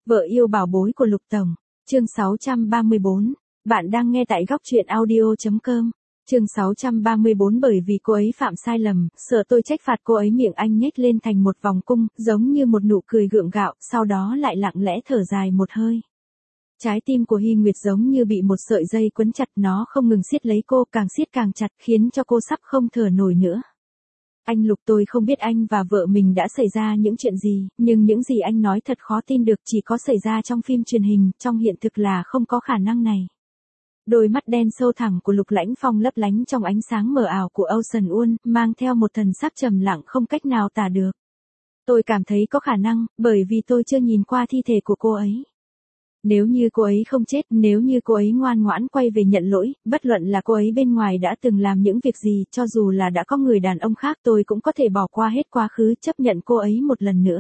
Vợ yêu bảo bối của Lục Tổng. Chương 634. Bạn đang nghe tại góc truyện audio.com. Chương 634. Bởi vì cô ấy phạm sai lầm, sợ tôi trách phạt cô ấy, miệng anh nhếch lên thành một vòng cung, giống như một nụ cười gượng gạo, sau đó lại lặng lẽ thở dài một hơi. Trái tim của Hy Nguyệt giống như bị một sợi dây quấn chặt, nó không ngừng siết lấy cô, càng siết càng chặt, khiến cho cô sắp không thở nổi nữa. Anh Lục, tôi không biết anh và vợ mình đã xảy ra những chuyện gì, nhưng những gì anh nói thật khó tin được, chỉ có xảy ra trong phim truyền hình, trong hiện thực là không có khả năng này. Đôi mắt đen sâu thẳm của Lục Lãnh Phong lấp lánh trong ánh sáng mờ ảo của Ocean Won, mang theo một thần sắc trầm lặng không cách nào tả được. Tôi cảm thấy có khả năng, bởi vì tôi chưa nhìn qua thi thể của cô ấy. Nếu như cô ấy không chết, nếu như cô ấy ngoan ngoãn quay về nhận lỗi, bất luận là cô ấy bên ngoài đã từng làm những việc gì, cho dù là đã có người đàn ông khác, tôi cũng có thể bỏ qua hết quá khứ, chấp nhận cô ấy một lần nữa.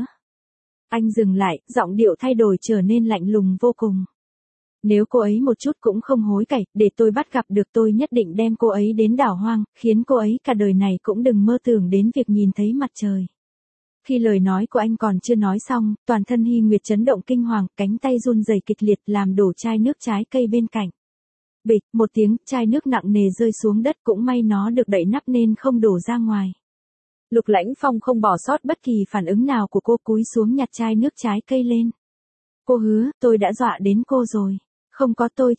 Anh dừng lại, giọng điệu thay đổi trở nên lạnh lùng vô cùng. Nếu cô ấy một chút cũng không hối cải, để tôi bắt gặp được, tôi nhất định đem cô ấy đến đảo hoang, khiến cô ấy cả đời này cũng đừng mơ tưởng đến việc nhìn thấy mặt trời. Khi lời nói của anh còn chưa nói xong, toàn thân Hy Nguyệt chấn động kinh hoàng, cánh tay run rẩy kịch liệt làm đổ chai nước trái cây bên cạnh. Bịch, một tiếng, chai nước nặng nề rơi xuống đất, cũng may nó được đậy nắp nên không đổ ra ngoài. Lục Lãnh Phong không bỏ sót bất kỳ phản ứng nào của cô, cúi xuống nhặt chai nước trái cây lên. Cô hứa, tôi đã dọa đến cô rồi. Không có, tôi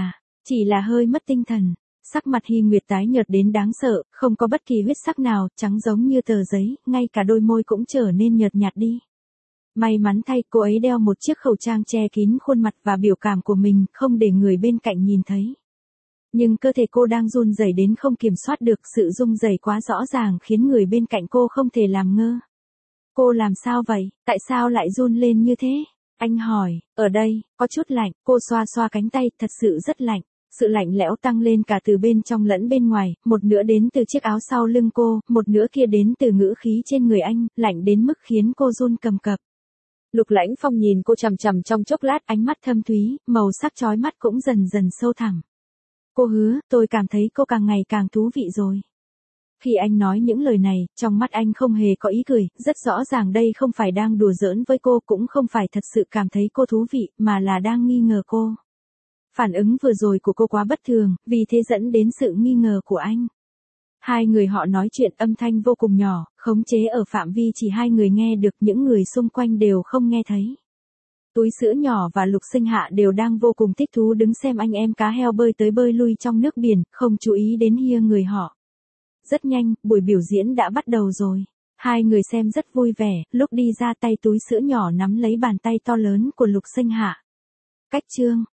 chỉ là hơi mất tinh thần. Sắc mặt Hy Nguyệt tái nhợt đến đáng sợ, không có bất kỳ huyết sắc nào, trắng giống như tờ giấy, ngay cả đôi môi cũng trở nên nhợt nhạt đi. May mắn thay, cô ấy đeo một chiếc khẩu trang che kín khuôn mặt và biểu cảm của mình, không để người bên cạnh nhìn thấy. Nhưng cơ thể cô đang run rẩy đến không kiểm soát được, sự run rẩy quá rõ ràng khiến người bên cạnh cô không thể làm ngơ. Cô làm sao vậy, tại sao lại run lên như thế? Anh hỏi, ở đây, có chút lạnh, cô xoa xoa cánh tay, thật sự rất lạnh. Sự lạnh lẽo tăng lên cả từ bên trong lẫn bên ngoài, một nửa đến từ chiếc áo sau lưng cô, một nửa kia đến từ ngữ khí trên người anh, lạnh đến mức khiến cô run cầm cập. Lục Lãnh Phong nhìn cô chằm chằm trong chốc lát, ánh mắt thâm thúy, màu sắc chói mắt cũng dần dần sâu thẳm. Cô hứa, tôi cảm thấy cô càng ngày càng thú vị rồi. Khi anh nói những lời này, trong mắt anh không hề có ý cười, rất rõ ràng đây không phải đang đùa giỡn với cô, cũng không phải thật sự cảm thấy cô thú vị, mà là đang nghi ngờ cô. Phản ứng vừa rồi của cô quá bất thường, vì thế dẫn đến sự nghi ngờ của anh. Hai người họ nói chuyện âm thanh vô cùng nhỏ, khống chế ở phạm vi chỉ hai người nghe được, những người xung quanh đều không nghe thấy. Túi sữa nhỏ và Lục Sinh Hạ đều đang vô cùng thích thú đứng xem anh em cá heo bơi tới bơi lui trong nước biển, không chú ý đến hia người họ. Rất nhanh, buổi biểu diễn đã bắt đầu rồi. Hai người xem rất vui vẻ, lúc đi ra tay túi sữa nhỏ nắm lấy bàn tay to lớn của Lục Sinh Hạ. Cách chương